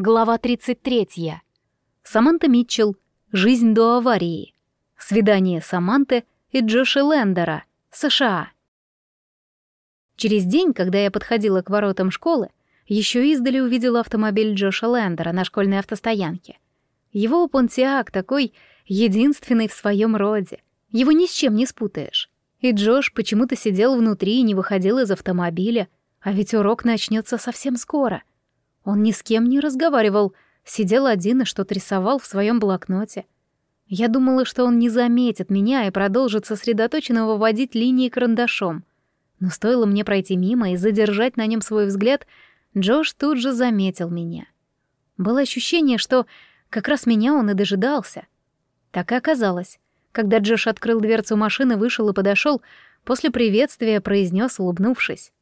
Глава 33. Саманта Митчелл. Жизнь до аварии. Свидание Саманты и Джоша Лендера. США. Через день, когда я подходила к воротам школы, еще издали увидела автомобиль Джоша Лендера на школьной автостоянке. Его Понтиак такой единственный в своем роде. Его ни с чем не спутаешь. И Джош почему-то сидел внутри и не выходил из автомобиля, а ведь урок начнется совсем скоро. Он ни с кем не разговаривал, сидел один и что-то рисовал в своем блокноте. Я думала, что он не заметит меня и продолжит сосредоточенно выводить линии карандашом. Но стоило мне пройти мимо и задержать на нем свой взгляд, Джош тут же заметил меня. Было ощущение, что как раз меня он и дожидался. Так и оказалось. Когда Джош открыл дверцу машины, вышел и подошел, после приветствия произнес, улыбнувшись: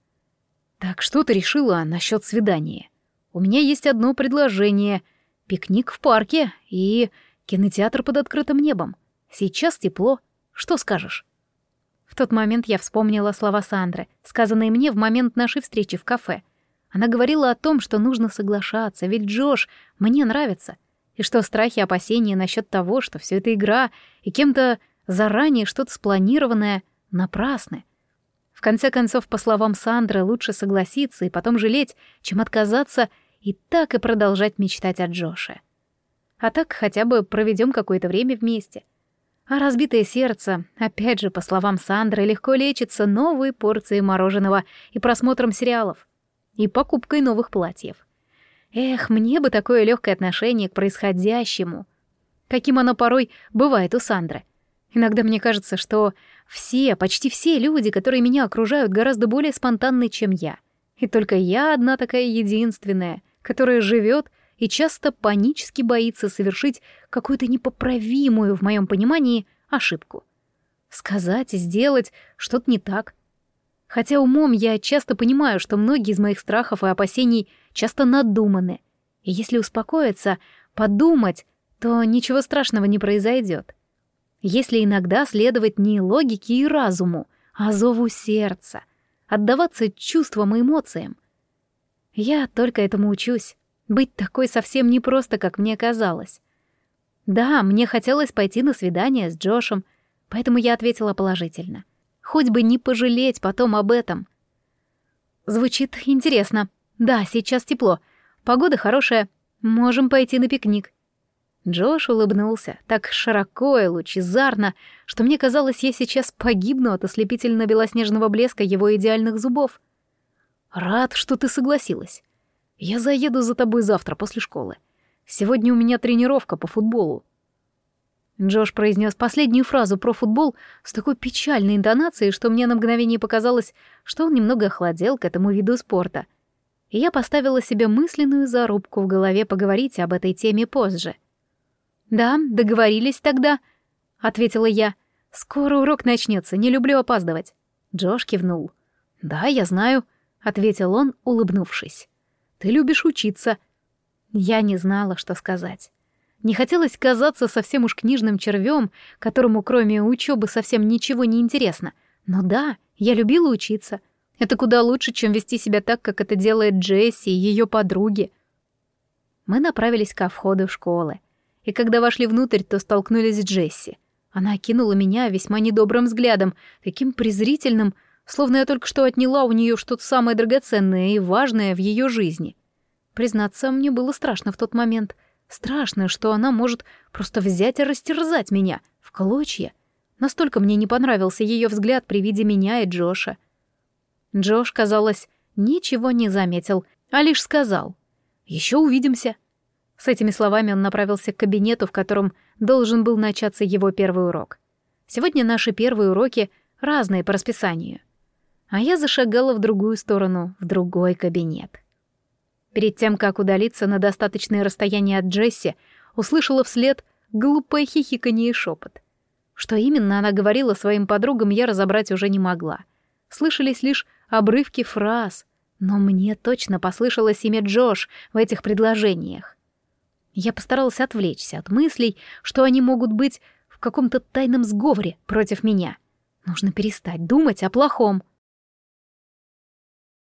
«Так что ты решила насчет свидания? У меня есть одно предложение. Пикник в парке и кинотеатр под открытым небом. Сейчас тепло. Что скажешь?» В тот момент я вспомнила слова Сандры, сказанные мне в момент нашей встречи в кафе. Она говорила о том, что нужно соглашаться, ведь Джош мне нравится, и что страхи и опасения насчет того, что все это игра и кем-то заранее что-то спланированное, напрасны. В конце концов, по словам Сандры, лучше согласиться и потом жалеть, чем отказаться и так и продолжать мечтать о Джоше. А так хотя бы проведем какое-то время вместе. А разбитое сердце, опять же, по словам Сандры, легко лечится новой порцией мороженого и просмотром сериалов, и покупкой новых платьев. Эх, мне бы такое легкое отношение к происходящему, каким оно порой бывает у Сандры. Иногда мне кажется, что почти все люди, которые меня окружают, гораздо более спонтанны, чем я. И только я одна такая единственная, которая живет и часто панически боится совершить какую-то непоправимую, в моем понимании, ошибку. Сказать и сделать что-то не так. Хотя умом я часто понимаю, что многие из моих страхов и опасений часто надуманы. И если успокоиться, подумать, то ничего страшного не произойдет. Если иногда следовать не логике и разуму, а зову сердца, отдаваться чувствам и эмоциям. Я только этому учусь. Быть такой совсем не просто, как мне казалось. Да, мне хотелось пойти на свидание с Джошем, поэтому я ответила положительно. Хоть бы не пожалеть потом об этом. Звучит интересно. Да, сейчас тепло. Погода хорошая. Можем пойти на пикник. Джош улыбнулся так широко и лучезарно, что мне казалось, я сейчас погибну от ослепительно-белоснежного блеска его идеальных зубов. «Рад, что ты согласилась. Я заеду за тобой завтра после школы. Сегодня у меня тренировка по футболу». Джош произнес последнюю фразу про футбол с такой печальной интонацией, что мне на мгновение показалось, что он немного охладел к этому виду спорта. И я поставила себе мысленную зарубку в голове поговорить об этой теме позже. «Да, договорились тогда», — ответила я. «Скоро урок начнется, не люблю опаздывать». Джош кивнул. «Да, я знаю», — ответил он, улыбнувшись. «Ты любишь учиться». Я не знала, что сказать. Не хотелось казаться совсем уж книжным червем, которому кроме учебы совсем ничего не интересно. Но да, я любила учиться. Это куда лучше, чем вести себя так, как это делает Джесси и ее подруги. Мы направились ко входу школы. И когда вошли внутрь, то столкнулись с Джесси. Она окинула меня весьма недобрым взглядом, таким презрительным, словно я только что отняла у нее что-то самое драгоценное и важное в ее жизни. Признаться, мне было страшно в тот момент. Страшно, что она может просто взять и растерзать меня в клочья. Настолько мне не понравился ее взгляд при виде меня и Джоша. Джош, казалось, ничего не заметил, а лишь сказал: «Еще увидимся». С этими словами он направился к кабинету, в котором должен был начаться его первый урок. Сегодня наши первые уроки разные по расписанию. А я зашагала в другую сторону, в другой кабинет. Перед тем, как удалиться на достаточное расстояние от Джесси, услышала вслед глупое хихиканье и шепот. Что именно она говорила своим подругам, я разобрать уже не могла. Слышались лишь обрывки фраз, но мне точно послышалось имя Джош в этих предложениях. Я постаралась отвлечься от мыслей, что они могут быть в каком-то тайном сговоре против меня. Нужно перестать думать о плохом.